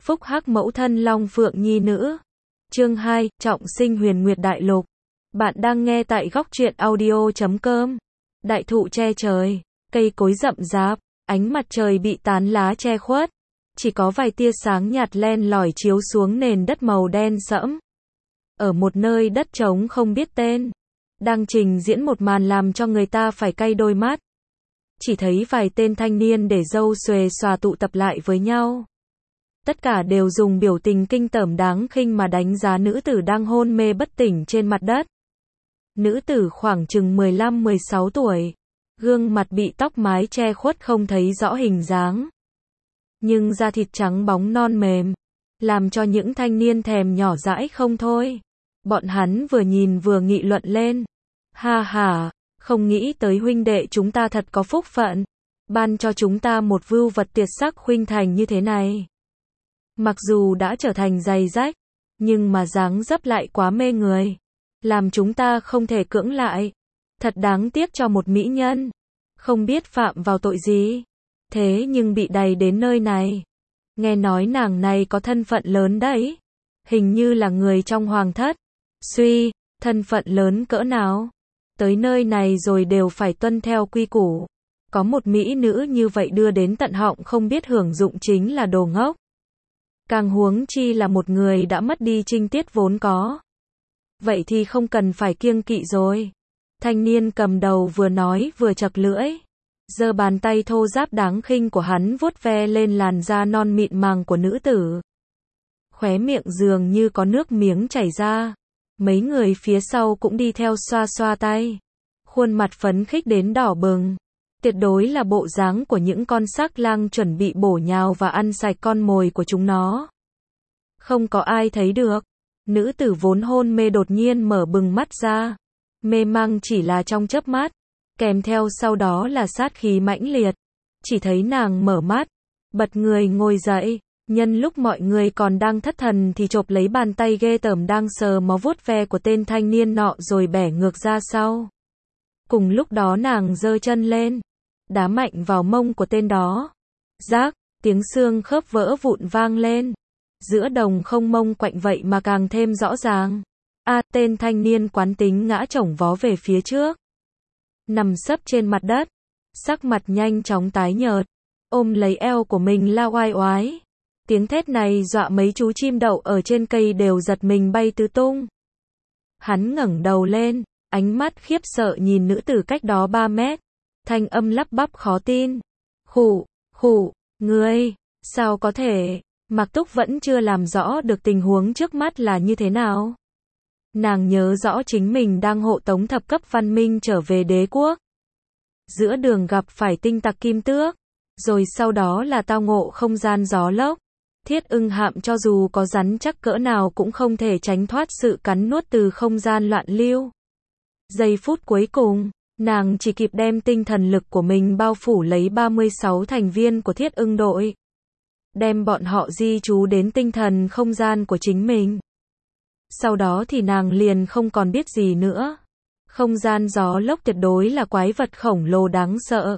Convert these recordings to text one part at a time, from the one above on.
Phúc hắc mẫu thân Long Phượng Nhi nữ. Chương 2, trọng sinh Huyền Nguyệt Đại Lục. Bạn đang nghe tại góc truyện audio.com. Đại thụ che trời, cây cối rậm rạp, ánh mặt trời bị tán lá che khuất. Chỉ có vài tia sáng nhạt len lỏi chiếu xuống nền đất màu đen sẫm. Ở một nơi đất trống không biết tên, đang trình diễn một màn làm cho người ta phải cay đôi mắt. Chỉ thấy vài tên thanh niên để râu xuề xòa tụ tập lại với nhau. Tất cả đều dùng biểu tình kinh tởm đáng khinh mà đánh giá nữ tử đang hôn mê bất tỉnh trên mặt đất. Nữ tử khoảng chừng 15-16 tuổi, gương mặt bị tóc mái che khuất không thấy rõ hình dáng. Nhưng da thịt trắng bóng non mềm, làm cho những thanh niên thèm nhỏ dãi không thôi. Bọn hắn vừa nhìn vừa nghị luận lên. Ha ha, không nghĩ tới huynh đệ chúng ta thật có phúc phận, ban cho chúng ta một vưu vật tuyệt sắc khuynh thành như thế này. Mặc dù đã trở thành giày rách, nhưng mà dáng dấp lại quá mê người, làm chúng ta không thể cưỡng lại. Thật đáng tiếc cho một mỹ nhân, không biết phạm vào tội gì, thế nhưng bị đày đến nơi này. Nghe nói nàng này có thân phận lớn đấy, hình như là người trong hoàng thất. Suy, thân phận lớn cỡ nào? Tới nơi này rồi đều phải tuân theo quy củ. Có một mỹ nữ như vậy đưa đến tận họng không biết hưởng dụng chính là đồ ngốc. Càng huống chi là một người đã mất đi trinh tiết vốn có. Vậy thì không cần phải kiêng kỵ rồi. Thanh niên cầm đầu vừa nói vừa chật lưỡi. Giơ bàn tay thô ráp đáng khinh của hắn vuốt ve lên làn da non mịn màng của nữ tử. Khóe miệng dường như có nước miếng chảy ra. Mấy người phía sau cũng đi theo xoa xoa tay. Khuôn mặt phấn khích đến đỏ bừng. Tuyệt đối là bộ dáng của những con sắc lang chuẩn bị bổ nhào và ăn sạch con mồi của chúng nó. Không có ai thấy được. Nữ tử vốn hôn mê đột nhiên mở bừng mắt ra. Mê mang chỉ là trong chớp mắt. Kèm theo sau đó là sát khí mãnh liệt. Chỉ thấy nàng mở mắt, bật người ngồi dậy. Nhân lúc mọi người còn đang thất thần thì chộp lấy bàn tay ghê tởm đang sờ mó vuốt ve của tên thanh niên nọ rồi bẻ ngược ra sau. Cùng lúc đó nàng giơ chân lên, đá mạnh vào mông của tên đó. Rác, tiếng xương khớp vỡ vụn vang lên. Giữa đồng không mông quạnh vậy mà càng thêm rõ ràng. Tên thanh niên quán tính ngã chổng vó về phía trước. Nằm sấp trên mặt đất, sắc mặt nhanh chóng tái nhợt, ôm lấy eo của mình la oai oái. Tiếng thét này dọa mấy chú chim đậu ở trên cây đều giật mình bay tứ tung. Hắn ngẩng đầu lên, ánh mắt khiếp sợ nhìn nữ tử cách đó 3 mét. Thanh âm lắp bắp khó tin. Khụ, ngươi, sao có thể? Mạc Túc vẫn chưa làm rõ được tình huống trước mắt là như thế nào. Nàng nhớ rõ chính mình đang hộ tống thập cấp văn minh trở về đế quốc. Giữa đường gặp phải tinh tặc Kim Tước, rồi sau đó là tao ngộ không gian gió lốc. Thiết ưng hạm cho dù có rắn chắc cỡ nào cũng không thể tránh thoát sự cắn nuốt từ không gian loạn lưu. Giây phút cuối cùng, nàng chỉ kịp đem tinh thần lực của mình bao phủ lấy 36 thành viên của thiết ưng đội. Đem bọn họ di trú đến tinh thần không gian của chính mình. Sau đó thì nàng liền không còn biết gì nữa. Không gian gió lốc tuyệt đối là quái vật khổng lồ đáng sợ.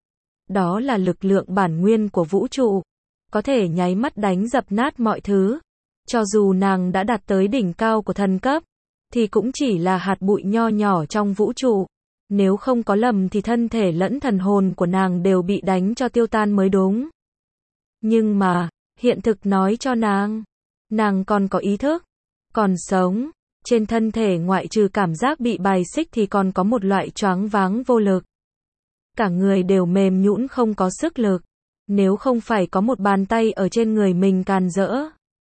Đó là lực lượng bản nguyên của vũ trụ. Có thể nháy mắt đánh dập nát mọi thứ. Cho dù nàng đã đạt tới đỉnh cao của thần cấp, thì cũng chỉ là hạt bụi nho nhỏ trong vũ trụ. Nếu không có lầm thì thân thể lẫn thần hồn của nàng đều bị đánh cho tiêu tan mới đúng. Nhưng mà, hiện thực nói cho nàng còn có ý thức, còn sống. Trên thân thể ngoại trừ cảm giác bị bài xích thì còn có một loại choáng váng vô lực. Cả người đều mềm nhũn không có sức lực. Nếu không phải có một bàn tay ở trên người mình càn rỡ.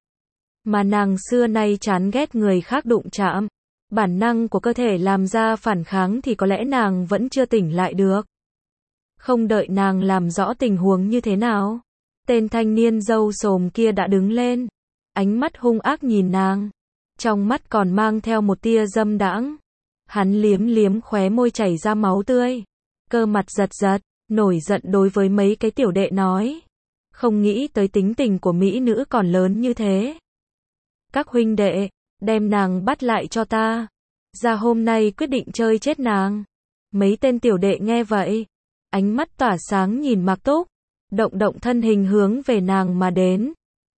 Mà nàng xưa nay chán ghét người khác đụng chạm. Bản năng của cơ thể làm ra phản kháng thì có lẽ nàng vẫn chưa tỉnh lại được. Không đợi nàng làm rõ tình huống như thế nào. Tên thanh niên râu xồm kia đã đứng lên. Ánh mắt hung ác nhìn nàng. Trong mắt còn mang theo một tia dâm đãng. Hắn liếm liếm khóe môi chảy ra máu tươi. Cơ mặt giật giật. Nổi giận đối với mấy cái tiểu đệ nói. Không nghĩ tới tính tình của mỹ nữ còn lớn như thế. Các huynh đệ, đem nàng bắt lại cho ta. Ra hôm nay quyết định chơi chết nàng. Mấy tên tiểu đệ nghe vậy. Ánh mắt tỏa sáng nhìn Mạc Túc. Động thân hình hướng về nàng mà đến.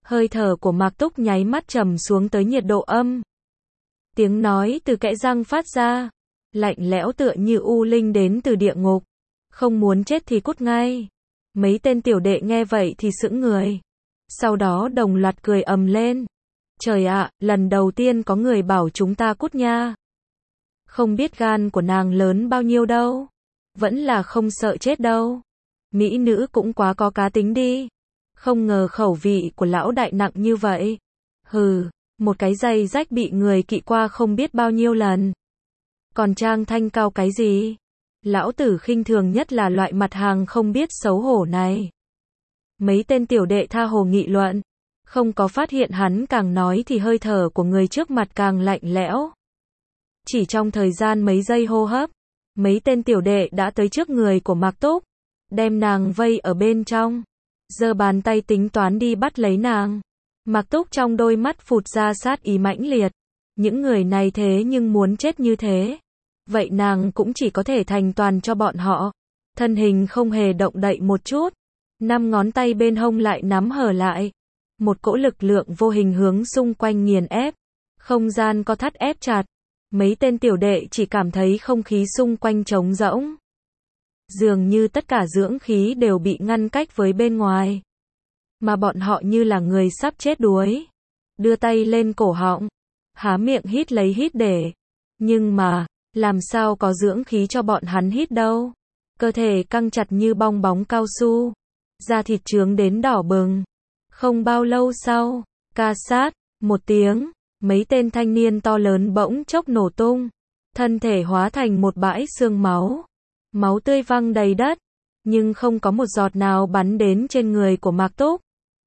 Hơi thở của Mạc Túc nháy mắt trầm xuống tới nhiệt độ âm. Tiếng nói từ kẽ răng phát ra, lạnh lẽo tựa như u linh đến từ địa ngục. Không muốn chết thì cút ngay. Mấy tên tiểu đệ nghe vậy thì sững người. Sau đó đồng loạt cười ầm lên. Trời ạ, lần đầu tiên có người bảo chúng ta cút nha. Không biết gan của nàng lớn bao nhiêu đâu. Vẫn là không sợ chết đâu. Mỹ nữ cũng quá có cá tính đi. Không ngờ khẩu vị của lão đại nặng như vậy. Hừ, một cái giày rách bị người kỵ qua không biết bao nhiêu lần. Còn trang thanh cao cái gì? Lão tử khinh thường nhất là loại mặt hàng không biết xấu hổ này. Mấy tên tiểu đệ tha hồ nghị luận. Không có phát hiện hắn càng nói thì hơi thở của người trước mặt càng lạnh lẽo. Chỉ trong thời gian mấy giây hô hấp, mấy tên tiểu đệ đã tới trước người của Mạc Túc, đem nàng vây ở bên trong, giơ bàn tay tính toán đi bắt lấy nàng. Mạc Túc trong đôi mắt phụt ra sát ý mãnh liệt. Những người này thế nhưng muốn chết như thế. Vậy nàng cũng chỉ có thể thành toàn cho bọn họ. Thân hình không hề động đậy một chút. 5 ngón tay bên hông lại nắm hở lại. Một cỗ lực lượng vô hình hướng xung quanh nghiền ép. Không gian có thắt ép chặt. Mấy tên tiểu đệ chỉ cảm thấy không khí xung quanh trống rỗng. Dường như tất cả dưỡng khí đều bị ngăn cách với bên ngoài. Mà bọn họ như là người sắp chết đuối. Đưa tay lên cổ họng. Há miệng hít lấy hít để. Nhưng mà, làm sao có dưỡng khí cho bọn hắn hít đâu. Cơ thể căng chặt như bong bóng cao su. Da thịt trướng đến đỏ bừng. Không bao lâu sau, ca sát, một tiếng, mấy tên thanh niên to lớn bỗng chốc nổ tung. Thân thể hóa thành một bãi xương máu. Máu tươi văng đầy đất. Nhưng không có một giọt nào bắn đến trên người của Mạc Túc.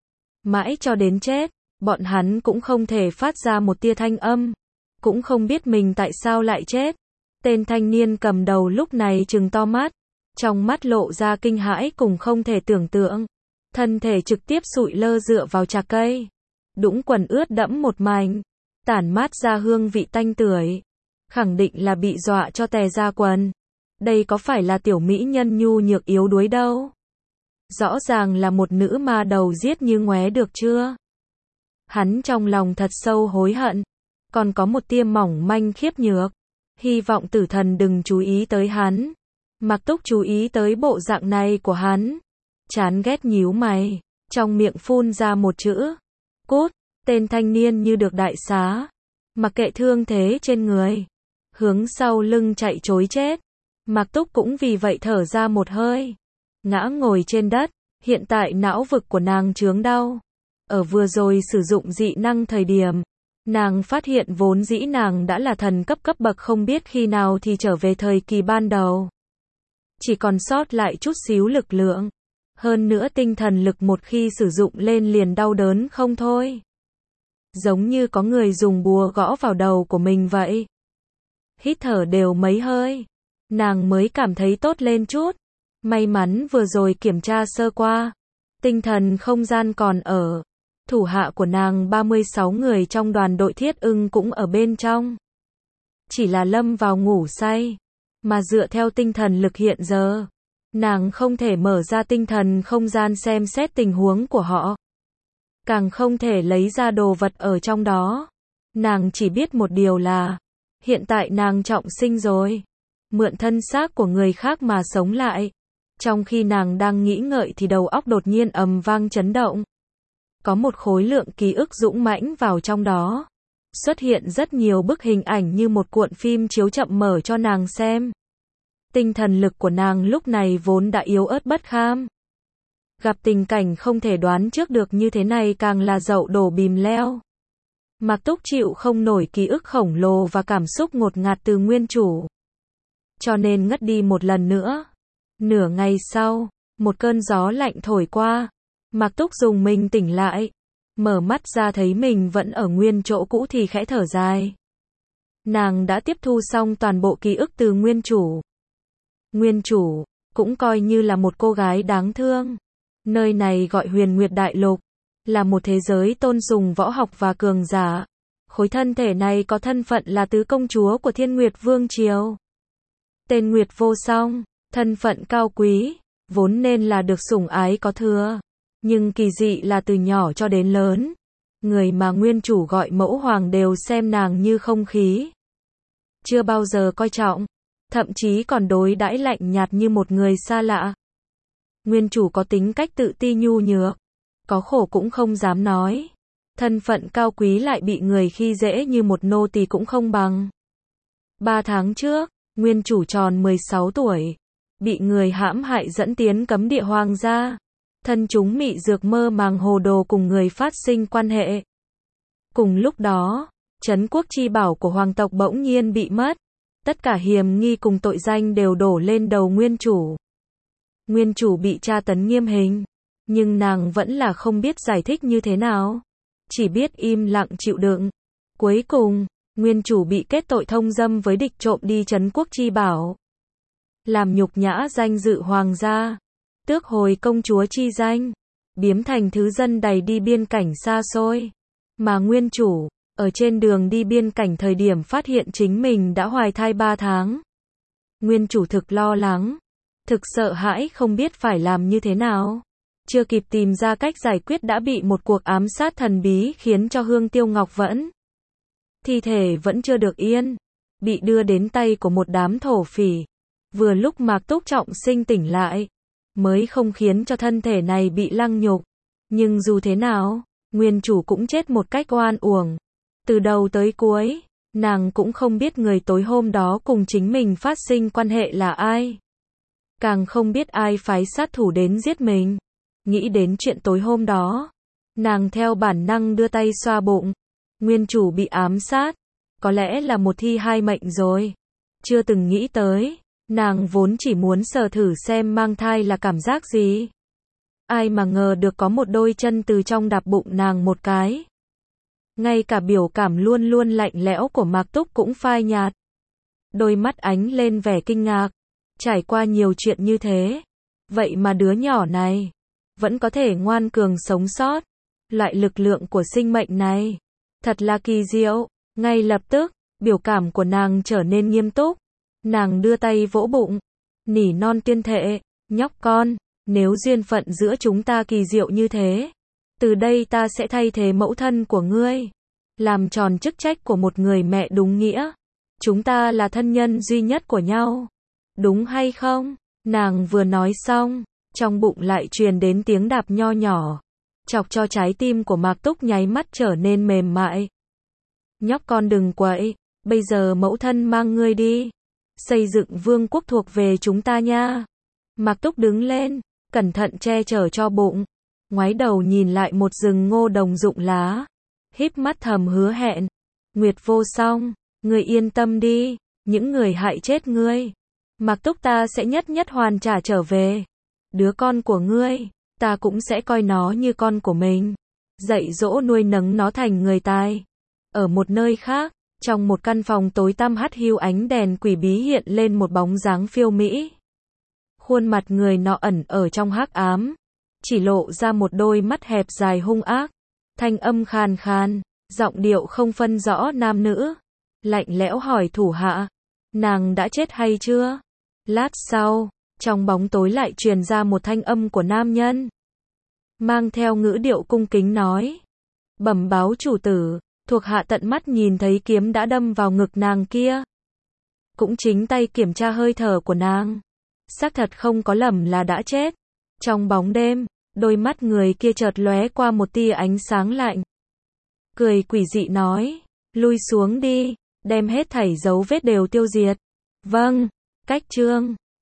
Mãi cho đến chết, bọn hắn cũng không thể phát ra một tia thanh âm. Cũng không biết mình tại sao lại chết. Tên thanh niên cầm đầu lúc này trừng to mắt. Trong mắt lộ ra kinh hãi cùng không thể tưởng tượng. Thân thể trực tiếp sụi lơ dựa vào chạc cây. Đũng quần ướt đẫm một mảnh. Tản mát ra hương vị tanh tưởi. Khẳng định là bị dọa cho tè ra quần. Đây có phải là tiểu mỹ nhân nhu nhược yếu đuối đâu. Rõ ràng là một nữ ma đầu giết như ngoé được chưa. Hắn trong lòng thật sâu hối hận. Còn có một tia mỏng manh khiếp nhược. Hy vọng tử thần đừng chú ý tới hắn. Mạc Túc chú ý tới bộ dạng này của hắn. Chán ghét nhíu mày. Trong miệng phun ra một chữ. Cút. Tên thanh niên như được đại xá. Mặc kệ thương thế trên người. Hướng sau lưng chạy trối chết. Mạc Túc cũng vì vậy thở ra một hơi. Ngã ngồi trên đất. Hiện tại não vực của nàng chướng đau. Ở vừa rồi sử dụng dị năng thời điểm. Nàng phát hiện vốn dĩ nàng đã là thần cấp bậc không biết khi nào thì trở về thời kỳ ban đầu. Chỉ còn sót lại chút xíu lực lượng. Hơn nữa tinh thần lực một khi sử dụng lên liền đau đớn không thôi. Giống như có người dùng búa gõ vào đầu của mình vậy. Hít thở đều mấy hơi. Nàng mới cảm thấy tốt lên chút. May mắn vừa rồi kiểm tra sơ qua. Tinh thần không gian còn ở. Thủ hạ của nàng 36 người trong đoàn đội Thiết Ưng cũng ở bên trong. Chỉ là lâm vào ngủ say. Mà dựa theo tinh thần lực hiện giờ. Nàng không thể mở ra tinh thần không gian xem xét tình huống của họ. Càng không thể lấy ra đồ vật ở trong đó. Nàng chỉ biết một điều là. Hiện tại nàng trọng sinh rồi. Mượn thân xác của người khác mà sống lại. Trong khi nàng đang nghĩ ngợi thì đầu óc đột nhiên ầm vang chấn động. Có một khối lượng ký ức dũng mãnh vào trong đó. Xuất hiện rất nhiều bức hình ảnh như một cuộn phim chiếu chậm mở cho nàng xem. Tinh thần lực của nàng lúc này vốn đã yếu ớt bất kham. Gặp tình cảnh không thể đoán trước được như thế này càng là dậu đổ bìm leo. Mạc Túc chịu không nổi ký ức khổng lồ và cảm xúc ngột ngạt từ nguyên chủ. Cho nên ngất đi một lần nữa. Nửa ngày sau, một cơn gió lạnh thổi qua. Mạc Túc dùng mình tỉnh lại. Mở mắt ra thấy mình vẫn ở nguyên chỗ cũ thì khẽ thở dài. Nàng đã tiếp thu xong toàn bộ ký ức từ nguyên chủ. Nguyên chủ, cũng coi như là một cô gái đáng thương. Nơi này gọi Huyền Nguyệt Đại Lục. Là một thế giới tôn sùng võ học và cường giả. Khối thân thể này có thân phận là tứ công chúa của Thiên Nguyệt Vương Triều. Tên Nguyệt vô song, thân phận cao quý, vốn nên là được sủng ái có thừa. Nhưng kỳ dị là từ nhỏ cho đến lớn, người mà nguyên chủ gọi mẫu hoàng đều xem nàng như không khí. Chưa bao giờ coi trọng, thậm chí còn đối đãi lạnh nhạt như một người xa lạ. Nguyên chủ có tính cách tự ti nhu nhược, có khổ cũng không dám nói. Thân phận cao quý lại bị người khi dễ như một nô tỳ cũng không bằng. 3 tháng trước, nguyên chủ tròn 16 tuổi, bị người hãm hại dẫn tiến cấm địa hoàng gia. Thân chúng mị dược mơ màng hồ đồ cùng người phát sinh quan hệ. Cùng lúc đó, trấn quốc chi bảo của hoàng tộc bỗng nhiên bị mất. Tất cả hiềm nghi cùng tội danh đều đổ lên đầu nguyên chủ. Nguyên chủ bị tra tấn nghiêm hình, nhưng nàng vẫn là không biết giải thích như thế nào. Chỉ biết im lặng chịu đựng. Cuối cùng, nguyên chủ bị kết tội thông dâm với địch trộm đi trấn quốc chi bảo. Làm nhục nhã danh dự hoàng gia. Tước hồi công chúa chi danh. Biếm thành thứ dân đày đi biên cảnh xa xôi. Mà nguyên chủ, ở trên đường đi biên cảnh thời điểm phát hiện chính mình đã hoài thai 3 tháng. Nguyên chủ thực lo lắng. Thực sợ hãi không biết phải làm như thế nào. Chưa kịp tìm ra cách giải quyết đã bị một cuộc ám sát thần bí khiến cho Hương Tiêu Ngọc Vẫn. Thi thể vẫn chưa được yên. Bị đưa đến tay của một đám thổ phỉ. Vừa lúc Mạc Túc Trọng Sinh tỉnh lại. Mới không khiến cho thân thể này bị lăng nhục. Nhưng dù thế nào, nguyên chủ cũng chết một cách oan uổng. Từ đầu tới cuối, nàng cũng không biết người tối hôm đó cùng chính mình phát sinh quan hệ là ai. Càng không biết ai phái sát thủ đến giết mình. Nghĩ đến chuyện tối hôm đó, nàng theo bản năng đưa tay xoa bụng. Nguyên chủ bị ám sát, có lẽ là một thi hai mệnh rồi. Chưa từng nghĩ tới, nàng vốn chỉ muốn sờ thử xem mang thai là cảm giác gì. Ai mà ngờ được có một đôi chân từ trong đạp bụng nàng một cái. Ngay cả biểu cảm luôn luôn lạnh lẽo của Mạc Túc cũng phai nhạt. Đôi mắt ánh lên vẻ kinh ngạc. Trải qua nhiều chuyện như thế, vậy mà đứa nhỏ này vẫn có thể ngoan cường sống sót. Loại lực lượng của sinh mệnh này thật là kỳ diệu. Ngay lập tức, biểu cảm của nàng trở nên nghiêm túc. Nàng đưa tay vỗ bụng, nỉ non tuyên thệ, nhóc con, nếu duyên phận giữa chúng ta kỳ diệu như thế, từ đây ta sẽ thay thế mẫu thân của ngươi, làm tròn chức trách của một người mẹ đúng nghĩa. Chúng ta là thân nhân duy nhất của nhau. Đúng hay không? Nàng vừa nói xong, trong bụng lại truyền đến tiếng đạp nho nhỏ, chọc cho trái tim của Mạc Túc nháy mắt trở nên mềm mại. Nhóc con đừng quậy, bây giờ mẫu thân mang ngươi đi. Xây dựng vương quốc thuộc về chúng ta nha. Mạc Túc đứng lên, cẩn thận che chở cho bụng. Ngoái đầu nhìn lại một rừng ngô đồng rụng lá. Híp mắt thầm hứa hẹn. Nguyệt vô song, ngươi yên tâm đi, những người hại chết ngươi, Mạc Túc ta sẽ nhất nhất hoàn trả trở về. Đứa con của ngươi, ta cũng sẽ coi nó như con của mình. Dạy dỗ nuôi nấng nó thành người tài. Ở một nơi khác, trong một căn phòng tối tăm hắt hiu ánh đèn quỷ bí hiện lên một bóng dáng phiêu mỹ. Khuôn mặt người nọ ẩn ở trong hắc ám, chỉ lộ ra một đôi mắt hẹp dài hung ác. Thanh âm khàn khàn, giọng điệu không phân rõ nam nữ. Lạnh lẽo hỏi thủ hạ, nàng đã chết hay chưa? Lát sau, trong bóng tối lại truyền ra một thanh âm của nam nhân. Mang theo ngữ điệu cung kính nói. Bẩm báo chủ tử, thuộc hạ tận mắt nhìn thấy kiếm đã đâm vào ngực nàng kia. Cũng chính tay kiểm tra hơi thở của nàng. Xác thật không có lầm là đã chết. Trong bóng đêm, đôi mắt người kia chợt lóe qua một tia ánh sáng lạnh. Cười quỷ dị nói, lui xuống đi, đem hết thảy dấu vết đều tiêu diệt. Vâng, cách chương.